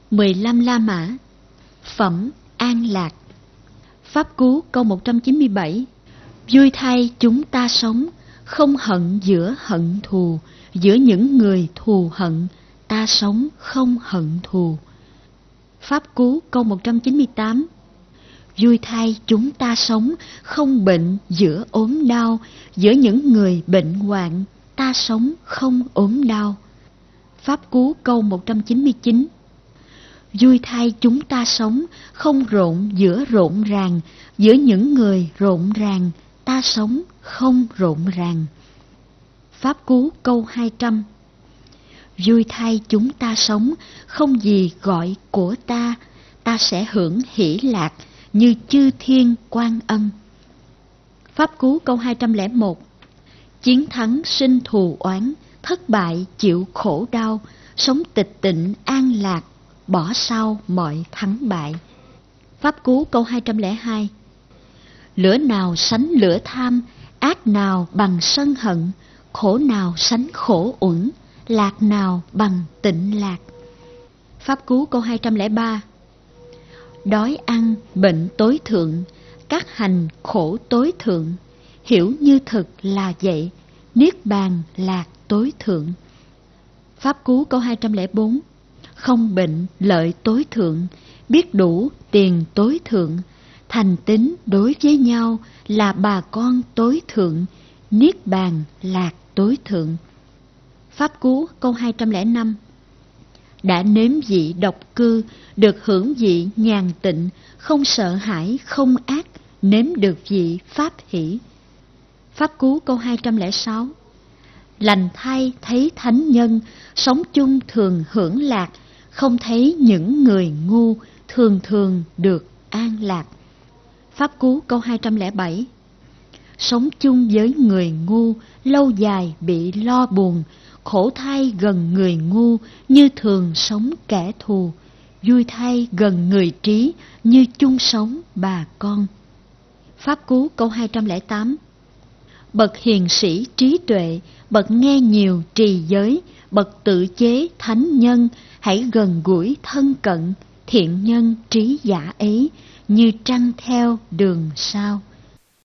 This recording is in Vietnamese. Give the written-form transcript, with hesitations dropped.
15 La Mã. Phẩm An Lạc. Pháp Cú câu 197. Vui thay chúng ta sống, không hận giữa hận thù, giữa những người thù hận, ta sống không hận thù. Pháp Cú câu 198. Vui thay chúng ta sống, không bệnh giữa ốm đau, giữa những người bệnh hoạn, ta sống không ốm đau. Pháp Cú câu 199. Vui thay chúng ta sống, không rộn giữa rộn ràng, giữa những người rộn ràng, ta sống không rộn ràng. Pháp Cú câu 200. Vui thay chúng ta sống, không gì gọi của ta, ta sẽ hưởng hỷ lạc như chư thiên Quan Âm. Pháp Cú câu 201. Chiến thắng sinh thù oán, thất bại chịu khổ đau, sống tịch tịnh an lạc, bỏ sau mọi thắng bại. Pháp Cú câu 202. Lửa nào sánh lửa tham, ác nào bằng sân hận, khổ nào sánh khổ uẩn, lạc nào bằng tịnh lạc. Pháp Cú câu 203. Đói ăn bệnh tối thượng, các hành khổ tối thượng, hiểu như thực là vậy, niết bàn lạc tối thượng. Pháp Cú câu 204. Không bệnh lợi tối thượng, biết đủ tiền tối thượng, thành tín đối với nhau là bà con tối thượng, niết bàn lạc tối thượng. Pháp Cú câu 205. Đã nếm vị độc cư, được hưởng vị nhàn tịnh, không sợ hãi không ác, nếm được vị pháp hỷ. Pháp Cú câu 206. Lành thay thấy thánh nhân, sống chung thường hưởng lạc, không thấy những người ngu, thường thường được an lạc. Pháp Cú câu 207. Sống chung với người ngu, lâu dài bị lo buồn, khổ thay gần người ngu, như thường sống kẻ thù, vui thay gần người trí, như chung sống bà con. Pháp Cú câu 208. Bậc hiền sĩ trí tuệ, bậc nghe nhiều trì giới, bậc tự chế thánh nhân, hãy gần gũi thân cận, thiện nhân trí giả ấy, như trăng theo đường sao.